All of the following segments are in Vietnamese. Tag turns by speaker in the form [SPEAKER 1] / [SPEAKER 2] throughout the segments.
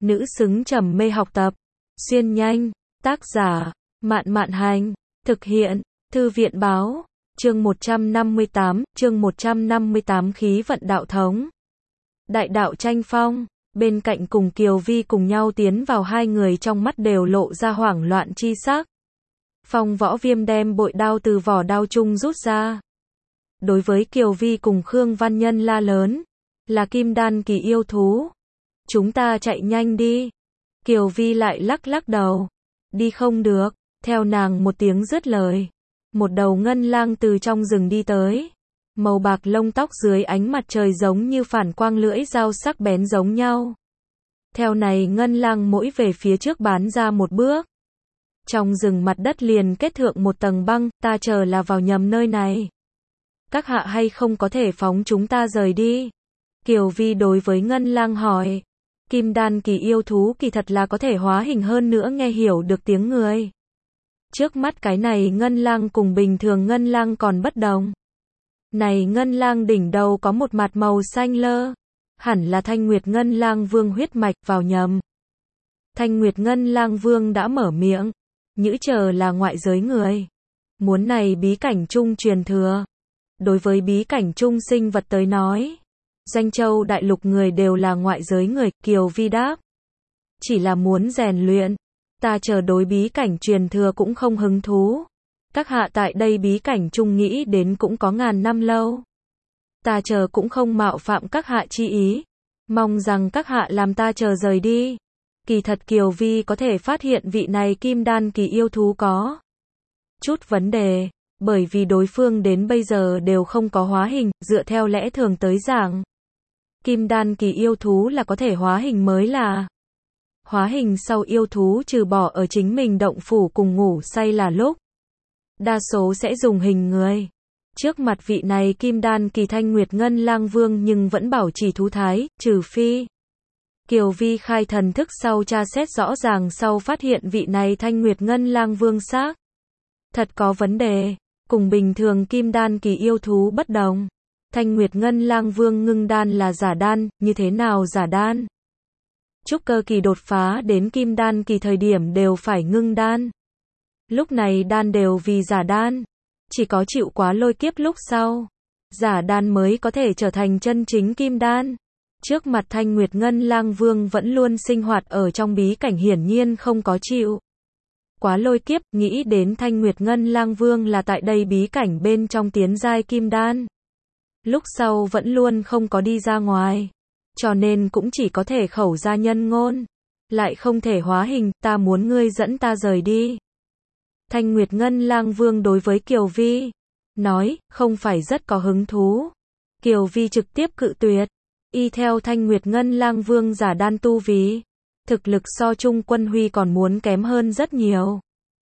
[SPEAKER 1] nữ xứng trầm mê học tập. Xuyên nhanh, tác giả, Mạn Mạn Hành, thực hiện, Thư viện Báo, chương 158, khí vận đạo thống. Đại đạo tranh phong, bên cạnh cùng Kiều Vi cùng nhau tiến vào, hai người trong mắt đều lộ ra hoảng loạn chi sắc. Phong Võ Viêm đem bội đao từ vỏ đao chung rút ra. Đối với Kiều Vi cùng Khương Văn Nhân la lớn, là kim đan kỳ yêu thú. Chúng ta chạy nhanh đi. Kiều Vi lại lắc lắc đầu. Đi không được, theo nàng một tiếng dứt lời. Một đầu ngân lang từ trong rừng đi tới. Màu bạc lông tóc dưới ánh mặt trời giống như phản quang, lưỡi dao sắc bén giống nhau. Theo này ngân lang mỗi về phía trước bán ra một bước. Trong rừng mặt đất liền kết thượng một tầng băng, ta chờ là vào nhầm nơi này. Các hạ hay không có thể phóng chúng ta rời đi? Kiều Vi đối với ngân lang hỏi. Kim đan kỳ yêu thú kỳ thật là có thể hóa hình, hơn nữa nghe hiểu được tiếng người. Trước mắt cái này ngân lang cùng bình thường ngân lang còn bất đồng. Này ngân lang đỉnh đầu có một mặt màu xanh lơ. Hẳn là Thanh Nguyệt Ngân Lang Vương huyết mạch, vào nhầm. Thanh Nguyệt Ngân Lang Vương đã mở miệng. Nhữ chờ là ngoại giới người. Muốn này bí cảnh chung truyền thừa. Đối với bí cảnh chung sinh vật tới nói, Doanh Châu đại lục người đều là ngoại giới người. Kiều Vi đáp. Chỉ là muốn rèn luyện. Ta chờ đối bí cảnh truyền thừa cũng không hứng thú. Các hạ tại đây bí cảnh chung nghĩ đến cũng có ngàn năm lâu. Ta chờ cũng không mạo phạm các hạ chi ý. Mong rằng các hạ làm ta chờ rời đi. Kỳ thật Kiều Vi có thể phát hiện vị này kim đan kỳ yêu thú có chút vấn đề. Bởi vì đối phương đến bây giờ đều không có hóa hình, dựa theo lẽ thường tới giảng. Kim đan kỳ yêu thú là có thể hóa hình mới là. Hóa hình sau yêu thú trừ bỏ ở chính mình động phủ cùng ngủ say là lúc. Đa số sẽ dùng hình người. Trước mặt vị này kim đan kỳ Thanh Nguyệt Ngân Lang Vương nhưng vẫn bảo trì thú thái, trừ phi. Kiều Vi khai thần thức sau tra xét rõ ràng sau phát hiện vị này Thanh Nguyệt Ngân Lang Vương xác thật có vấn đề, cùng bình thường kim đan kỳ yêu thú bất đồng. Thanh Nguyệt Ngân Lang Vương ngưng đan là giả đan, như thế nào giả đan? Trúc cơ kỳ đột phá đến kim đan kỳ thời điểm đều phải ngưng đan. Lúc này đan đều vì giả đan. Chỉ có chịu quá lôi kiếp lúc sau, giả đan mới có thể trở thành chân chính kim đan. Trước mặt Thanh Nguyệt Ngân Lang Vương vẫn luôn sinh hoạt ở trong bí cảnh, hiển nhiên không có chịu quá lôi kiếp. Nghĩ đến Thanh Nguyệt Ngân Lang Vương là tại đây bí cảnh bên trong tiến giai kim đan. Lúc sau vẫn luôn không có đi ra ngoài. Cho nên cũng chỉ có thể khẩu ra nhân ngôn. Lại không thể hóa hình, ta muốn ngươi dẫn ta rời đi. Thanh Nguyệt Ngân Lang Vương đối với Kiều Vi nói, không phải rất có hứng thú. Kiều Vi trực tiếp cự tuyệt. Y theo Thanh Nguyệt Ngân Lang Vương giả đan tu vi, thực lực so Trung Quân Huy còn muốn kém hơn rất nhiều.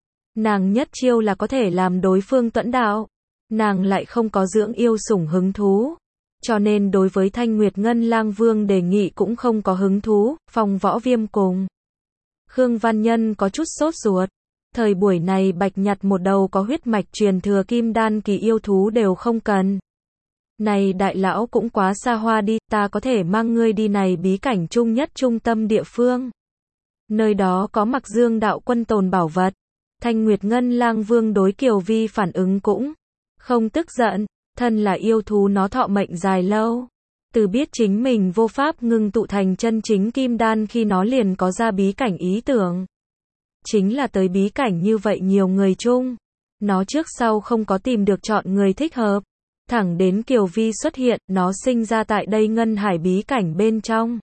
[SPEAKER 1] Nàng nhất chiêu là có thể làm đối phương tuẫn đạo. Nàng lại không có dưỡng yêu sủng hứng thú. Cho nên đối với Thanh Nguyệt Ngân Lang Vương đề nghị cũng không có hứng thú. Phong Võ Viêm cùng Khương Văn Nhân có chút sốt ruột. Thời buổi này bạch nhặt một đầu có huyết mạch truyền thừa kim đan kỳ yêu thú đều không cần. Này đại lão cũng quá xa hoa đi, ta có thể mang ngươi đi này bí cảnh chung nhất trung tâm địa phương. Nơi đó có Mặc Dương đạo quân tồn bảo vật. Thanh Nguyệt Ngân Lang Vương đối Kiều Vi phản ứng cũng không tức giận, thân là yêu thú nó thọ mệnh dài lâu. Từ biết chính mình vô pháp ngưng tụ thành chân chính kim đan khi nó liền có ra bí cảnh ý tưởng. Chính là tới bí cảnh như vậy nhiều người chung. Nó trước sau không có tìm được chọn người thích hợp. Thẳng đến Kiều Vi xuất hiện, nó sinh ra tại đây ngân hải bí cảnh bên trong.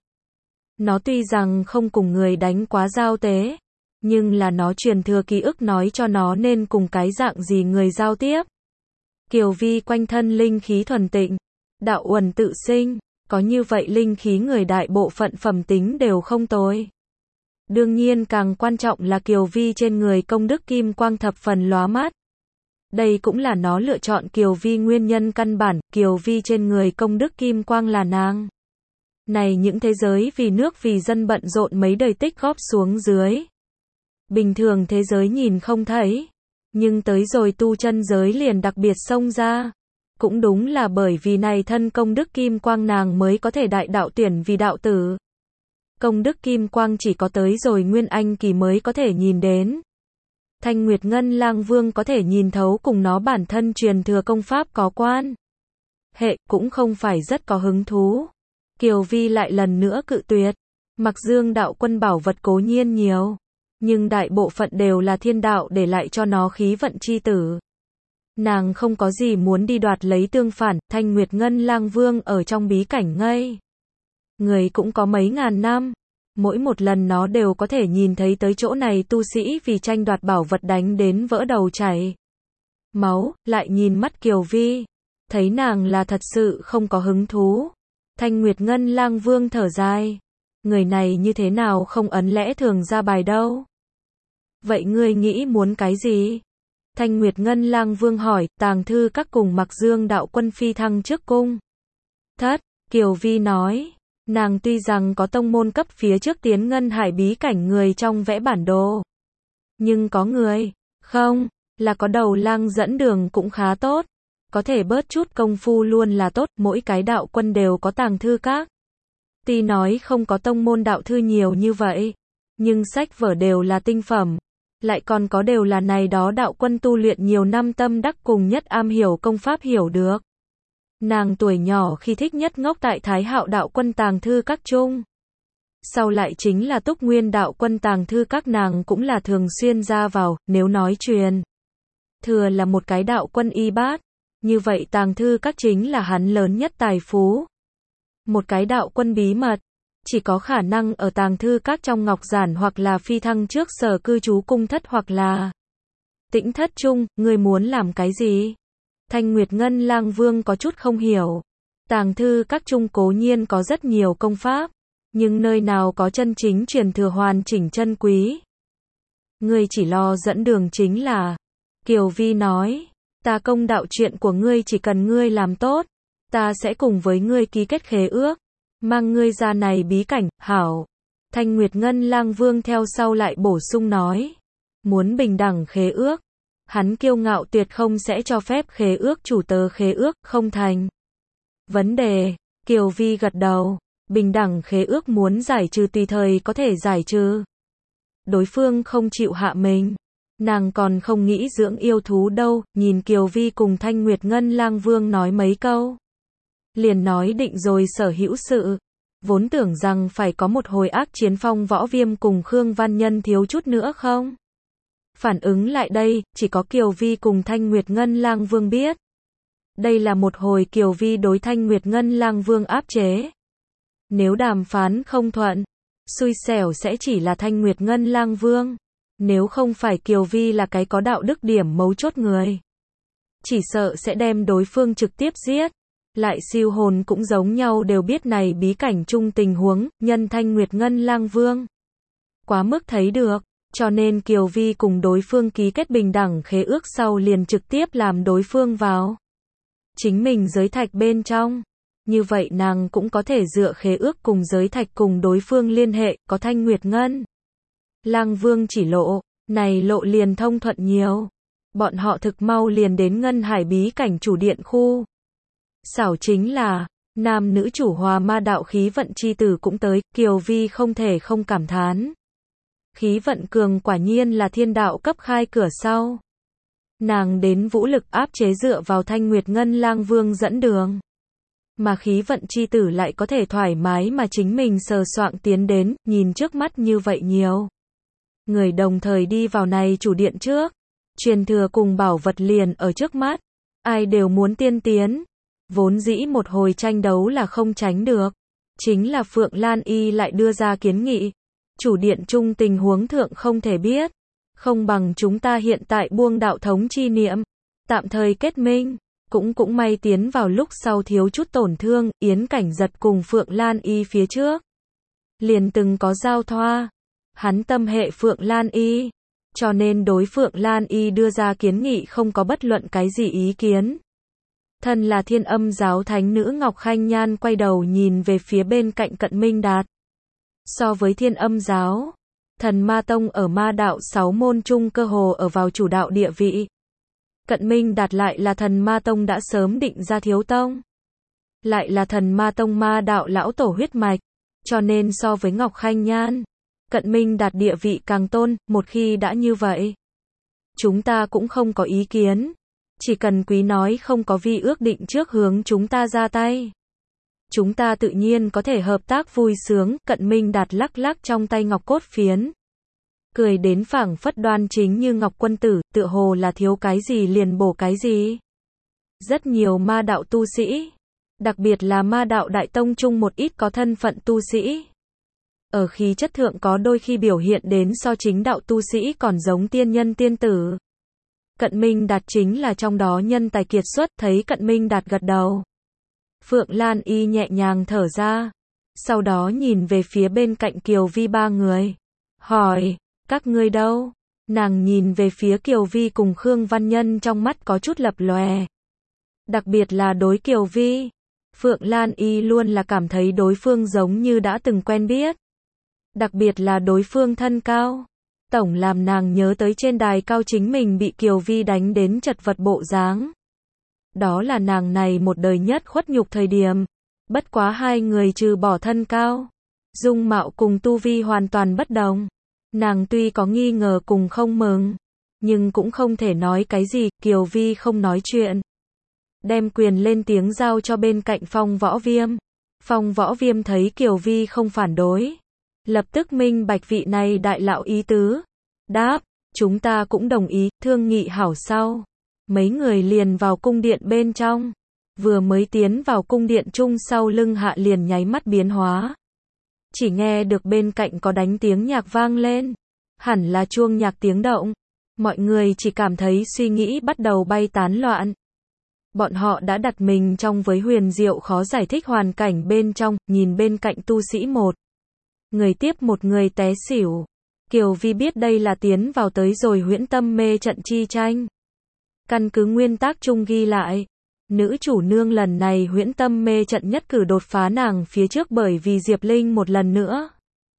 [SPEAKER 1] Nó tuy rằng không cùng người đánh quá giao tế, nhưng là nó truyền thừa ký ức nói cho nó nên cùng cái dạng gì người giao tiếp. Kiều Vi quanh thân linh khí thuần tịnh, đạo uẩn tự sinh, có như vậy linh khí người đại bộ phận phẩm tính đều không tồi. Đương nhiên càng quan trọng là Kiều Vi trên người công đức kim quang thập phần lóa mắt. Đây cũng là nó lựa chọn Kiều Vi nguyên nhân căn bản. Kiều Vi trên người công đức kim quang là nàng. Này những thế giới vì nước vì dân bận rộn mấy đời tích góp xuống dưới. Bình thường thế giới nhìn không thấy. Nhưng tới rồi tu chân giới liền đặc biệt xông ra. Cũng đúng là bởi vì này thân công đức kim quang nàng mới có thể đại đạo tuyển vì đạo tử. công đức kim quang chỉ có tới rồi Nguyên Anh kỳ mới có thể nhìn đến. Thanh Nguyệt Ngân Lang Vương có thể nhìn thấu cùng nó bản thân truyền thừa công pháp có quan hệ, cũng không phải rất có hứng thú. Kiều Vi lại lần nữa cự tuyệt. Mặc Dương đạo quân bảo vật cố nhiên nhiều, nhưng đại bộ phận đều là thiên đạo để lại cho nó khí vận chi tử. Nàng không có gì muốn đi đoạt lấy, tương phản, Thanh Nguyệt Ngân Lang Vương ở trong bí cảnh ngây người cũng có mấy ngàn năm. Mỗi một lần nó đều có thể nhìn thấy tới chỗ này tu sĩ vì tranh đoạt bảo vật đánh đến vỡ đầu chảy máu, lại nhìn mắt Kiều Vi, thấy nàng là thật sự không có hứng thú. Thanh Nguyệt Ngân Lang Vương thở dài, người này như thế nào không ấn lẽ thường ra bài đâu. Vậy ngươi nghĩ muốn cái gì? Thanh Nguyệt Ngân Lang Vương hỏi. Tàng thư các cùng Mặc Dương đạo quân phi thăng trước cung thất. Kiều Vi nói, nàng tuy rằng có tông môn cấp phía trước tiến Ngân Hải bí cảnh người trong vẽ bản đồ, nhưng có người không, là có đầu lang dẫn đường cũng khá tốt. Có thể bớt chút công phu luôn là tốt. Mỗi cái đạo quân đều có tàng thư các. Tuy nói không có tông môn đạo thư nhiều như vậy, nhưng sách vở đều là tinh phẩm. Lại còn có đều là này đó đạo quân tu luyện nhiều năm tâm đắc cùng nhất am hiểu công pháp hiểu được. Nàng tuổi nhỏ khi thích nhất ngốc tại Thái Hạo đạo quân tàng thư các chung. Sau lại chính là Túc Nguyên đạo quân tàng thư các, nàng cũng là thường xuyên ra vào. Nếu nói truyền thừa là một cái đạo quân y bát, như vậy tàng thư các chính là hắn lớn nhất tài phú. Một cái đạo quân bí mật, chỉ có khả năng ở tàng thư các trong ngọc giản hoặc là phi thăng trước sở cư trú cung thất hoặc là tĩnh thất chung. Ngươi muốn làm cái gì? Thanh Nguyệt Ngân Lang Vương có chút không hiểu. Tàng thư các chung cố nhiên có rất nhiều công pháp, nhưng nơi nào có chân chính truyền thừa hoàn chỉnh chân quý. Ngươi chỉ lo dẫn đường chính là. Kiều Vi nói, ta công đạo chuyện của ngươi chỉ cần ngươi làm tốt, ta sẽ cùng với ngươi ký kết khế ước, mang ngươi ra này bí cảnh. Hảo. Thanh Nguyệt Ngân Lang Vương theo sau lại bổ sung nói, muốn bình đẳng khế ước, hắn kiêu ngạo tuyệt không sẽ cho phép khế ước chủ tớ khế ước không thành vấn đề. Kiều Vi gật đầu, bình đẳng khế ước muốn giải trừ tùy thời có thể giải trừ. Đối phương không chịu hạ mình, nàng còn không nghĩ dưỡng yêu thú đâu. Nhìn Kiều Vi cùng Thanh Nguyệt Ngân Lang Vương nói mấy câu, liền nói định rồi sở hữu sự. Vốn tưởng rằng phải có một hồi ác chiến Phong Võ Viêm cùng Khương Văn Nhân thiếu chút nữa không phản ứng lại đây, chỉ có Kiều Vi cùng Thanh Nguyệt Ngân Lang Vương biết. Đây là một hồi Kiều Vi đối Thanh Nguyệt Ngân Lang Vương áp chế. Nếu đàm phán không thuận, xui xẻo sẽ chỉ là Thanh Nguyệt Ngân Lang Vương. Nếu không phải Kiều Vi là cái có đạo đức điểm mấu chốt người, chỉ sợ sẽ đem đối phương trực tiếp giết. Lại siêu hồn cũng giống nhau đều biết này bí cảnh chung tình huống, nhân Thanh Nguyệt Ngân Lang Vương quá mức thấy được, cho nên Kiều Vi cùng đối phương ký kết bình đẳng khế ước sau liền trực tiếp làm đối phương vào chính mình giới thạch bên trong. Như vậy nàng cũng có thể dựa khế ước cùng giới thạch cùng đối phương liên hệ, có Thanh Nguyệt Ngân Lang Vương chỉ lộ, này lộ liền thông thuận nhiều. Bọn họ thực mau liền đến Ngân Hải bí cảnh chủ điện khu. Xảo chính là, nam nữ chủ hòa ma đạo khí vận chi tử cũng tới. Kiều Vi không thể không cảm thán. Khí vận cường quả nhiên là thiên đạo cấp khai cửa sau. Nàng đến vũ lực áp chế dựa vào Thanh Nguyệt Ngân Lang Vương dẫn đường. Mà khí vận chi tử lại có thể thoải mái mà chính mình sờ soạng tiến đến. Nhìn trước mắt như vậy nhiều người đồng thời đi vào này chủ điện trước. Truyền thừa cùng bảo vật liền ở trước mắt. Ai đều muốn tiên tiến. Vốn dĩ một hồi tranh đấu là không tránh được. Chính là Phượng Lan Y lại đưa ra kiến nghị. Chủ điện chung tình huống thượng không thể biết. Không bằng chúng ta hiện tại buông đạo thống chi niệm. Tạm thời kết minh. Cũng may tiến vào lúc sau thiếu chút tổn thương. Yến Cảnh Giật cùng Phượng Lan Y phía trước liền từng có giao thoa. Hắn tâm hệ Phượng Lan Y, cho nên đối Phượng Lan Y đưa ra kiến nghị không có bất luận cái gì ý kiến. Thân là Thiên Âm giáo thánh nữ Ngọc Khanh Nhan quay đầu nhìn về phía bên cạnh Cận Minh Đạt. So với Thiên Âm giáo, Thần Ma Tông ở ma đạo 6 môn chung cơ hồ ở vào chủ đạo địa vị. Cận Minh Đạt lại là Thần Ma Tông đã sớm định ra thiếu tông. Lại là Thần Ma Tông ma đạo lão tổ huyết mạch. Cho nên so với Ngọc Khanh Nhan, Cận Minh Đạt địa vị càng tôn, một khi đã như vậy. Chúng ta cũng không có ý kiến. Chỉ cần quý nói không có vi ước định trước hướng chúng ta ra tay. Chúng ta tự nhiên có thể hợp tác vui sướng. Cận Minh Đạt lắc lắc trong tay ngọc cốt phiến. Cười đến phảng phất đoan chính như ngọc quân tử, tựa hồ là thiếu cái gì liền bổ cái gì. Rất nhiều ma đạo tu sĩ, đặc biệt là ma đạo đại tông chung một ít có thân phận tu sĩ. Ở khí chất thượng có đôi khi biểu hiện đến so chính đạo tu sĩ còn giống tiên nhân tiên tử. Cận Minh Đạt chính là trong đó nhân tài kiệt xuất, thấy Cận Minh Đạt gật đầu. Phượng Lan Y nhẹ nhàng thở ra, sau đó nhìn về phía bên cạnh Kiều Vi ba người. Hỏi, các ngươi đâu? Nàng nhìn về phía Kiều Vi cùng Khương Văn Nhân trong mắt có chút lập lòe. Đặc biệt là đối Kiều Vi, Phượng Lan Y luôn là cảm thấy đối phương giống như đã từng quen biết. Đặc biệt là đối phương thân cao. Tổng làm nàng nhớ tới trên đài cao chính mình bị Kiều Vi đánh đến chật vật bộ dáng. Đó là nàng này một đời nhất khuất nhục thời điểm. Bất quá hai người trừ bỏ thân cao, dung mạo cùng tu vi hoàn toàn bất đồng. Nàng tuy có nghi ngờ cùng không mừng, nhưng cũng không thể nói cái gì. Kiều Vi không nói chuyện, đem quyền lên tiếng giao cho bên cạnh Phong Võ Viêm. Phong Võ Viêm thấy Kiều Vi không phản đối, lập tức minh bạch vị này đại lão ý tứ. Đáp, chúng ta cũng đồng ý, thương nghị hảo sau. Mấy người liền vào cung điện bên trong. Vừa mới tiến vào cung điện chung sau lưng hạ liền nháy mắt biến hóa. Chỉ nghe được bên cạnh có đánh tiếng nhạc vang lên. Hẳn là chuông nhạc tiếng động. Mọi người chỉ cảm thấy suy nghĩ bắt đầu bay tán loạn. Bọn họ đã đặt mình trong với huyền diệu khó giải thích hoàn cảnh bên trong, nhìn bên cạnh tu sĩ một người tiếp một người té xỉu. Kiều Vi biết đây là tiến vào tới rồi huyễn tâm mê trận chi tranh. Căn cứ nguyên tắc chung ghi lại, nữ chủ nương lần này huyễn tâm mê trận nhất cử đột phá nàng phía trước bởi vì Diệp Linh một lần nữa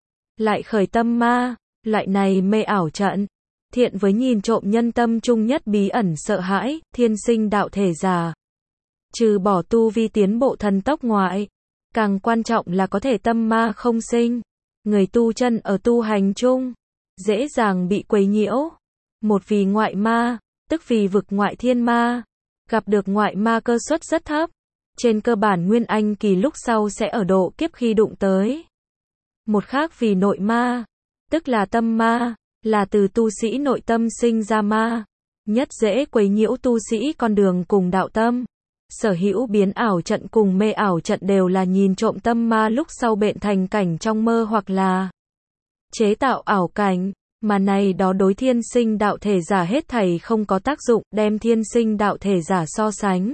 [SPEAKER 1] lại khởi tâm ma, loại này mê ảo trận, thiện với nhìn trộm nhân tâm chung nhất bí ẩn sợ hãi, thiên sinh đạo thể giả. Trừ bỏ tu vi tiến bộ thần tốc ngoại, càng quan trọng là có thể tâm ma không sinh. Người tu chân ở tu hành chung, dễ dàng bị quấy nhiễu. Một vì ngoại ma, tức vì vực ngoại thiên ma. Gặp được ngoại ma cơ suất rất thấp. Trên cơ bản nguyên anh kỳ lúc sau sẽ ở độ kiếp khi đụng tới. Một khác vì nội ma, tức là tâm ma, là từ tu sĩ nội tâm sinh ra ma. Nhất dễ quấy nhiễu tu sĩ con đường cùng đạo tâm. Sở hữu biến ảo trận cùng mê ảo trận đều là nhìn trộm tâm ma lúc sau bệnh thành cảnh trong mơ hoặc là chế tạo ảo cảnh, mà này đó đối thiên sinh đạo thể giả hết thảy không có tác dụng, đem thiên sinh đạo thể giả so sánh.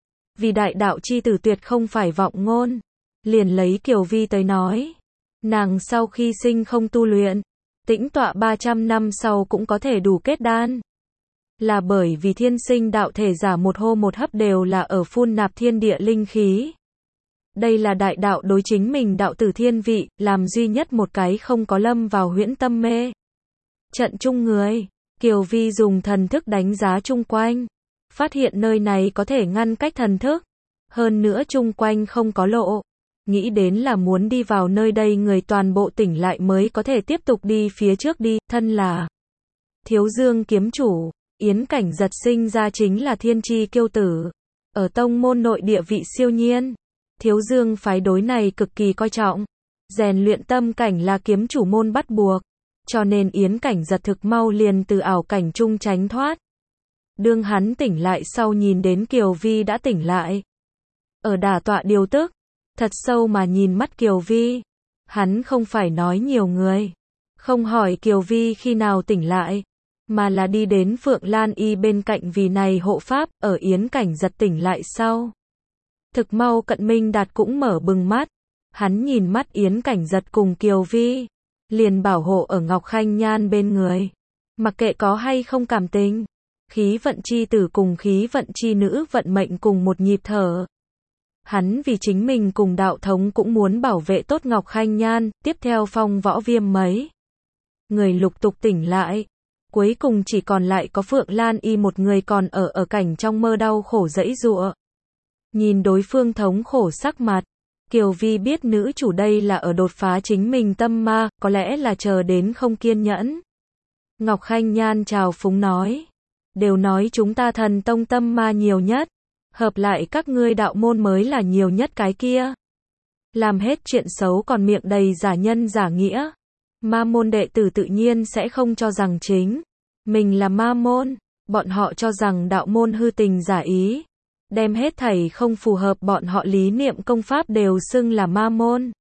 [SPEAKER 1] Vì đại đạo chi tử tuyệt không phải vọng ngôn. Liền lấy Kiều Vi tới nói, nàng sau khi sinh không tu luyện, tĩnh tọa 300 năm sau cũng có thể đủ kết đan. Là bởi vì thiên sinh đạo thể giả một hô một hấp đều là ở phun nạp thiên địa linh khí. Đây là đại đạo đối chính mình đạo tử thiên vị, làm duy nhất một cái không có lâm vào huyễn tâm mê trận chung người. Kiều Vi dùng thần thức đánh giá chung quanh, phát hiện nơi này có thể ngăn cách thần thức, hơn nữa chung quanh không có lộ. Nghĩ đến là muốn đi vào nơi đây người toàn bộ tỉnh lại mới có thể tiếp tục đi phía trước đi, thân là Thiếu Dương kiếm chủ. Yến Cảnh Giật sinh ra chính là thiên chi kiêu tử, ở tông môn nội địa vị siêu nhiên. Thiếu Dương phái đối này cực kỳ coi trọng, rèn luyện tâm cảnh là kiếm chủ môn bắt buộc, cho nên Yến Cảnh Giật thực mau liền từ ảo cảnh chung tránh thoát. Đương hắn tỉnh lại sau nhìn đến Kiều Vi đã tỉnh lại, ở đả tọa điều tức, thật sâu mà nhìn mắt Kiều Vi, hắn không phải nói nhiều người, không hỏi Kiều Vi khi nào tỉnh lại, mà là đi đến Phượng Lan Y bên cạnh vì này hộ pháp. Ở Yến Cảnh Giật tỉnh lại sau, thực mau Cận Minh Đạt cũng mở bừng mắt, hắn nhìn mắt Yến Cảnh Giật cùng Kiều Vi, liền bảo hộ ở Ngọc Khanh Nhan bên người, mặc kệ có hay không cảm tình, khí vận chi tử cùng khí vận chi nữ vận mệnh cùng một nhịp thở. Hắn vì chính mình cùng đạo thống cũng muốn bảo vệ tốt Ngọc Khanh Nhan. Tiếp theo Phong Võ Viêm mấy người lục tục tỉnh lại. Cuối cùng chỉ còn lại có Phượng Lan Y một người còn ở cảnh trong mơ đau khổ giãy giụa. Nhìn đối phương thống khổ sắc mặt, Kiều Vi biết nữ chủ đây là ở đột phá chính mình tâm ma, có lẽ là chờ đến không kiên nhẫn. Ngọc Khanh Nhan chào phúng nói. Đều nói chúng ta thần tông tâm ma nhiều nhất. Hợp lại các ngươi đạo môn mới là nhiều nhất cái kia. Làm hết chuyện xấu còn miệng đầy giả nhân giả nghĩa. Ma môn đệ tử tự nhiên sẽ không cho rằng chính mình là ma môn. Bọn họ cho rằng đạo môn hư tình giả ý. Đem hết thảy không phù hợp bọn họ lý niệm công pháp đều xưng là ma môn.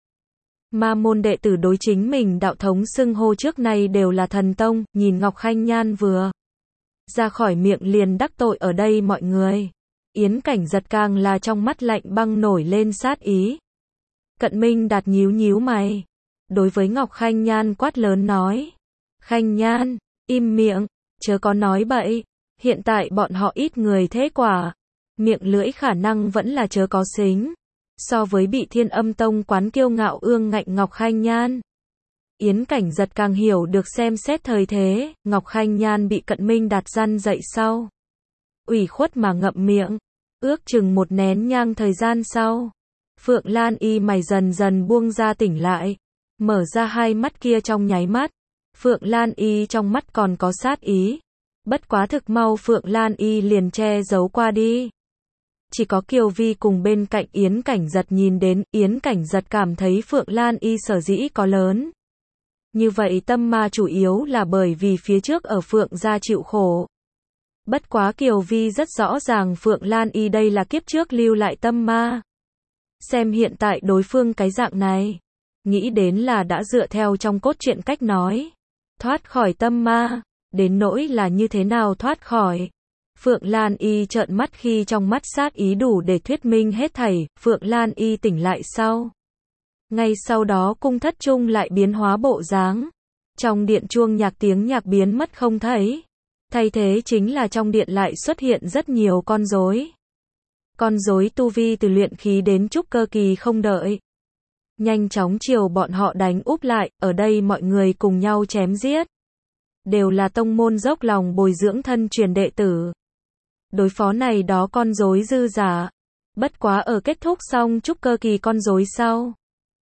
[SPEAKER 1] Ma môn đệ tử đối chính mình đạo thống xưng hô trước nay đều là thần tông, nhìn Ngọc Khanh Nhan vừa ra khỏi miệng liền đắc tội ở đây mọi người. Yến Cảnh Giật càng là trong mắt lạnh băng nổi lên sát ý. Cận Minh Đạt nhíu nhíu mày. Đối với Ngọc Khanh Nhan quát lớn nói. Khanh Nhan, im miệng, chớ có nói bậy. Hiện tại bọn họ ít người thế quả. Miệng lưỡi khả năng vẫn là chớ có xính. So với bị Thiên Âm Tông quán kiêu ngạo ương ngạnh Ngọc Khanh Nhan. Yến Cảnh Giật càng hiểu được xem xét thời thế, Ngọc Khanh Nhan bị Cận Minh Đạt răn dậy sau. Ủy khuất mà ngậm miệng, ước chừng một nén nhang thời gian sau. Phượng Lan Y mày dần dần buông ra tỉnh lại, mở ra hai mắt kia trong nháy mắt. Phượng Lan Y trong mắt còn có sát ý. Bất quá thực mau Phượng Lan Y liền che giấu qua đi. Chỉ có Kiều Vi cùng bên cạnh Yến Cảnh Giật nhìn đến, Yến Cảnh Giật cảm thấy Phượng Lan Y sở dĩ có lớn. Như vậy tâm ma chủ yếu là bởi vì phía trước ở Phượng gia chịu khổ. Bất quá Kiều Vi rất rõ ràng Phượng Lan Y đây là kiếp trước lưu lại tâm ma. Xem hiện tại đối phương cái dạng này. Nghĩ đến là đã dựa theo trong cốt truyện cách nói. Thoát khỏi tâm ma. Đến nỗi là như thế nào thoát khỏi. Phượng Lan Y trợn mắt khi trong mắt sát ý đủ để thuyết minh hết thảy. Phượng Lan Y tỉnh lại sau. Ngay sau đó cung thất trung lại biến hóa bộ dáng. Trong điện chuông nhạc tiếng nhạc biến mất không thấy. Thay thế chính là trong điện lại xuất hiện rất nhiều con rối. Con rối tu vi từ luyện khí đến trúc cơ kỳ không đợi. Nhanh chóng chiều bọn họ đánh úp lại, ở đây mọi người cùng nhau chém giết. Đều là tông môn dốc lòng bồi dưỡng thân truyền đệ tử. Đối phó này đó con rối dư giả. Bất quá ở kết thúc xong trúc cơ kỳ con rối sau.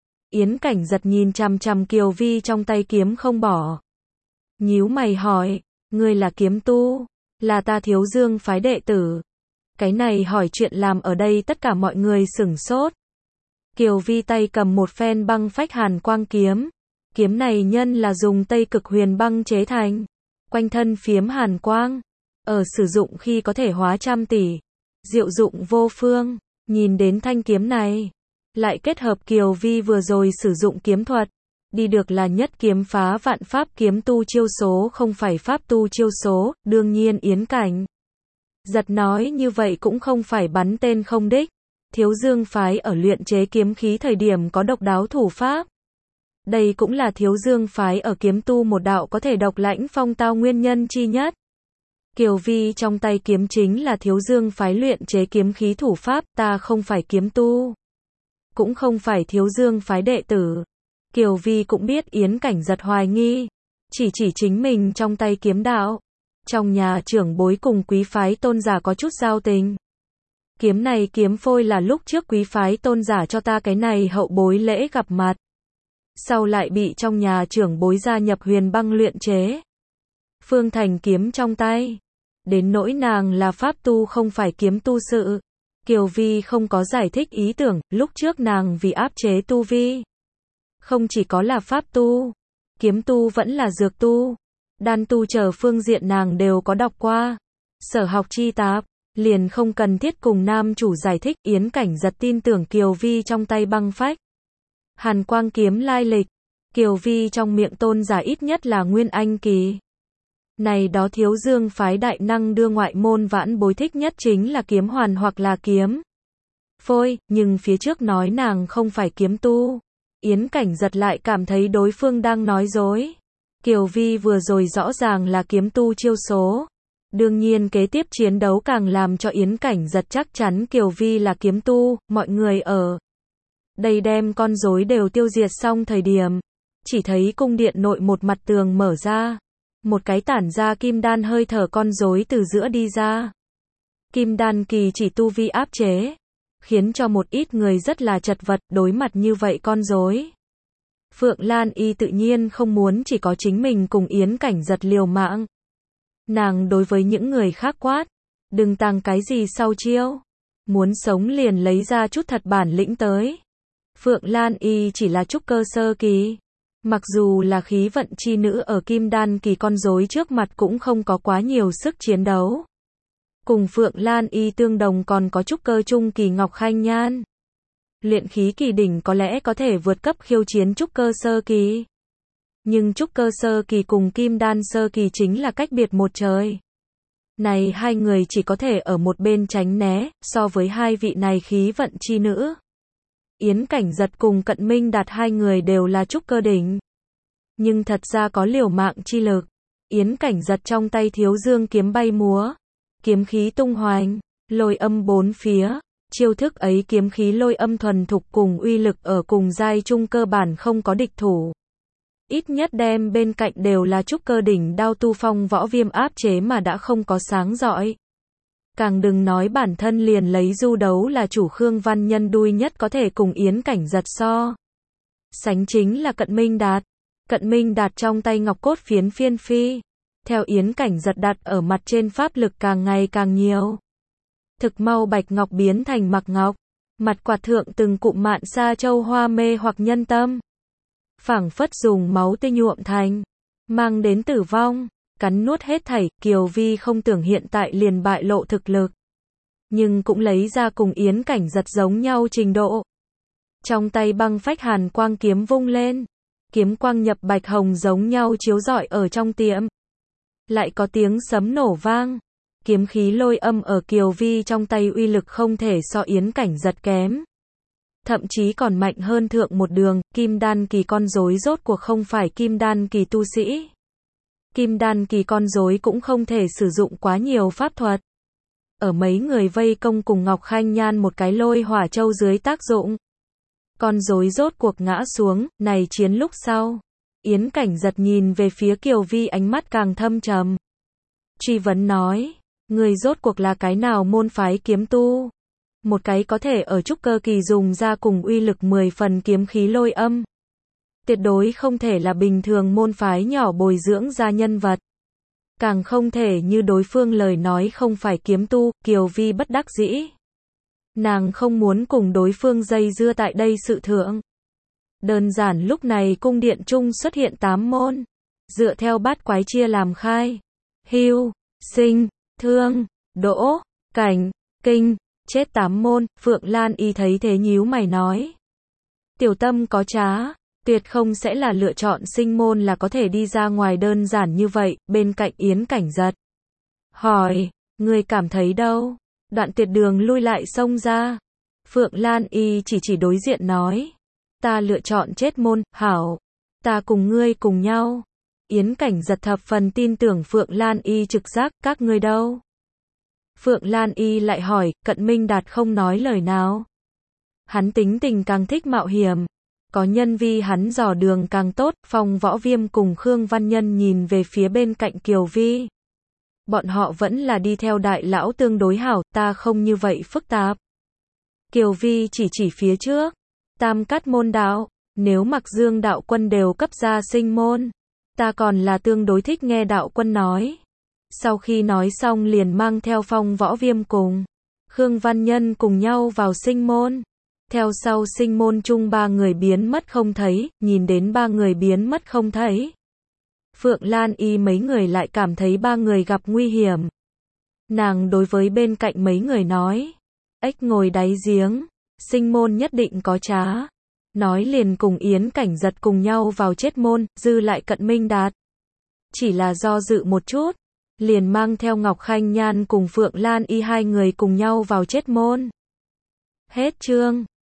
[SPEAKER 1] Yến Cảnh Giật nhìn chằm chằm Kiều Vi trong tay kiếm không bỏ. Nhíu mày hỏi, ngươi là kiếm tu, là ta Thiếu Dương phái đệ tử. Cái này hỏi chuyện làm ở đây tất cả mọi người sửng sốt. Kiều Vi tay cầm một phen băng phách hàn quang kiếm. Kiếm này nhân là dùng Tây Cực Huyền băng chế thành. Quanh thân phiếm hàn quang. Ở sử dụng khi có thể hóa trăm tỷ. Diệu dụng vô phương. Nhìn đến thanh kiếm này. Lại kết hợp Kiều Vi vừa rồi sử dụng kiếm thuật. Đi được là nhất kiếm phá vạn pháp kiếm tu chiêu số không phải pháp tu chiêu số. Đương nhiên Yến Cảnh Giật nói như vậy cũng không phải bắn tên không đích. Thiếu Dương phái ở luyện chế kiếm khí thời điểm có độc đáo thủ pháp. Đây cũng là Thiếu Dương phái ở kiếm tu một đạo có thể độc lãnh phong tao nguyên nhân chi nhất. Kiều Vi trong tay kiếm chính là Thiếu Dương phái luyện chế kiếm khí thủ pháp, ta không phải kiếm tu. Cũng không phải Thiếu Dương phái đệ tử. Kiều Vi cũng biết Yến Cảnh Giật hoài nghi. Chỉ chính mình trong tay kiếm đạo. Trong nhà trưởng bối cùng quý phái tôn giả có chút giao tình. Kiếm này kiếm phôi là lúc trước quý phái tôn giả cho ta cái này hậu bối lễ gặp mặt. Sau lại bị trong nhà trưởng bối gia nhập huyền băng luyện chế. Phương thành kiếm trong tay. Đến nỗi nàng là pháp tu không phải kiếm tu sự. Kiều Vi không có giải thích ý tưởng, lúc trước nàng vì áp chế tu vi. Không chỉ có là pháp tu, kiếm tu vẫn là dược tu. Đan tu chờ phương diện nàng đều có đọc qua. Sở học chi tạp, liền không cần thiết cùng nam chủ giải thích. Yến Cảnh Giật tin tưởng Kiều Vi trong tay băng phách hàn quang kiếm lai lịch. Kiều Vi trong miệng tôn giả ít nhất là Nguyên Anh kỳ. Này đó Thiếu Dương phái đại năng đưa ngoại môn vãn bối thích nhất chính là kiếm hoàn hoặc là kiếm phôi, nhưng phía trước nói nàng không phải kiếm tu. Yến Cảnh Giật lại cảm thấy đối phương đang nói dối. Kiều Vi vừa rồi rõ ràng là kiếm tu chiêu số. Đương nhiên kế tiếp chiến đấu càng làm cho Yến Cảnh Giật chắc chắn Kiều Vi là kiếm tu. Mọi người ở đây đem con rối đều tiêu diệt xong thời điểm. Chỉ thấy cung điện nội một mặt tường mở ra. Một cái tản ra kim đan hơi thở con rối từ giữa đi ra. Kim đan kỳ chỉ tu vi áp chế. khiến cho một ít người rất là chật vật đối mặt như vậy con rối. Phượng Lan Y tự nhiên không muốn chỉ có chính mình cùng Yến Cảnh Giật liều mạng. Nàng đối với những người khác quát, đừng tăng cái gì sau chiêu, muốn sống liền lấy ra chút thật bản lĩnh tới. Phượng Lan Y chỉ là trúc cơ sơ kỳ, mặc dù là khí vận chi nữ ở kim đan kỳ con rối trước mặt cũng không có quá nhiều sức chiến đấu. Cùng Phượng Lan Y tương đồng còn có trúc cơ trung kỳ Ngọc Khanh Nhan. Luyện khí kỳ đỉnh có lẽ có thể vượt cấp khiêu chiến trúc cơ sơ kỳ. Nhưng trúc cơ sơ kỳ cùng kim đan sơ kỳ chính là cách biệt một trời. Này hai người chỉ có thể ở một bên tránh né, so với hai vị này khí vận chi nữ. Yến Cảnh Giật cùng Cận Minh Đạt hai người đều là trúc cơ đỉnh. Nhưng thật ra có liều mạng chi lực. Yến Cảnh Giật trong tay thiếu dương kiếm bay múa. Kiếm khí tung hoành, lôi âm bốn phía. Chiêu thức ấy kiếm khí lôi âm thuần thục cùng uy lực ở cùng giai trung cơ bản không có địch thủ. Ít nhất đem bên cạnh đều là trúc cơ đỉnh đao tu Phong Võ Viêm áp chế mà đã không có sáng rọi. Càng đừng nói bản thân liền lấy du đấu là chủ Khương Văn Nhân đuôi nhất có thể cùng Yến Cảnh Giật so. Sánh chính là Cận Minh Đạt. Cận Minh Đạt trong tay ngọc cốt phiến phiên phi. Theo Yến Cảnh Giật đặt ở mặt trên pháp lực càng ngày càng nhiều. Thực mau bạch ngọc biến thành mặc ngọc. Mặt quạt thượng từng cụm mạn sa châu hoa mê hoặc nhân tâm. Phảng phất dùng máu tươi nhuộm thành. Mang đến tử vong. Cắn nuốt hết thảy, Kiều Vi không tưởng hiện tại liền bại lộ thực lực. Nhưng cũng lấy ra cùng Yến Cảnh Giật giống nhau trình độ. Trong tay băng phách hàn quang kiếm vung lên. Kiếm quang nhập bạch hồng giống nhau chiếu rọi ở trong tiệm. Lại có tiếng sấm nổ vang. Kiếm khí lôi âm ở Kiều Vi trong tay uy lực không thể so Yến Cảnh Giật kém. Thậm chí còn mạnh hơn thượng một đường, kim đan kỳ con rối rốt cuộc không phải kim đan kỳ tu sĩ. Kim đan kỳ con rối cũng không thể sử dụng quá nhiều pháp thuật. Ở mấy người vây công cùng Ngọc Khanh Nhan một cái lôi hỏa châu dưới tác dụng. Con rối rốt cuộc ngã xuống, này chiến lúc sau. Yến Cảnh Giật nhìn về phía Kiều Vi ánh mắt càng thâm trầm. Truy vấn nói, người rốt cuộc là cái nào môn phái kiếm tu? Một cái có thể ở trúc cơ kỳ dùng ra cùng uy lực 10 phần kiếm khí lôi âm. Tuyệt đối không thể là bình thường môn phái nhỏ bồi dưỡng ra nhân vật. Càng không thể như đối phương lời nói không phải kiếm tu, Kiều Vi bất đắc dĩ. Nàng không muốn cùng đối phương dây dưa tại đây sự thượng. Đơn giản lúc này cung điện trung xuất hiện 8 môn. Dựa theo bát quái chia làm khai. Hưu, sinh, thương, đỗ, cảnh, kinh, chết 8 môn. Phượng Lan Y thấy thế nhíu mày nói. Tiểu tâm có trá. Tuyệt không sẽ là lựa chọn sinh môn là có thể đi ra ngoài đơn giản như vậy, bên cạnh Yến Cảnh Giật. Hỏi, người cảm thấy đâu? Đoạn Tuyệt đường lui lại xông ra. Phượng Lan Y chỉ đối diện nói. Ta lựa chọn chết môn, hảo. Ta cùng ngươi cùng nhau. Yến Cảnh Giật thập phần tin tưởng Phượng Lan Y trực giác, các ngươi đâu? Phượng Lan Y lại hỏi, Cận Minh Đạt không nói lời nào. Hắn tính tình càng thích mạo hiểm. Có nhân vi hắn dò đường càng tốt, Phong Võ Viêm cùng Khương Văn Nhân nhìn về phía bên cạnh Kiều Vi. Bọn họ vẫn là đi theo đại lão tương đối hảo, ta không như vậy phức tạp. Kiều Vi chỉ phía trước. Tam cát môn đạo, nếu Mặc Dương đạo quân đều cấp ra sinh môn. Ta còn là tương đối thích nghe đạo quân nói. Sau khi nói xong liền mang theo Phong Võ Viêm cùng Khương Văn Nhân cùng nhau vào sinh môn. Theo sau sinh môn chung 3 người biến mất không thấy, nhìn đến 3 người biến mất không thấy. Phượng Lan Y mấy người lại cảm thấy 3 người gặp nguy hiểm. Nàng đối với bên cạnh mấy người nói, ếch ngồi đáy giếng, sinh môn nhất định có trá. Nói liền cùng Yến Cảnh Giật cùng nhau vào chết môn, dư lại Cận Minh Đạt. Chỉ là do dự một chút, liền mang theo Ngọc Khanh Nhan cùng Phượng Lan Y 2 người cùng nhau vào chết môn. Hết chương.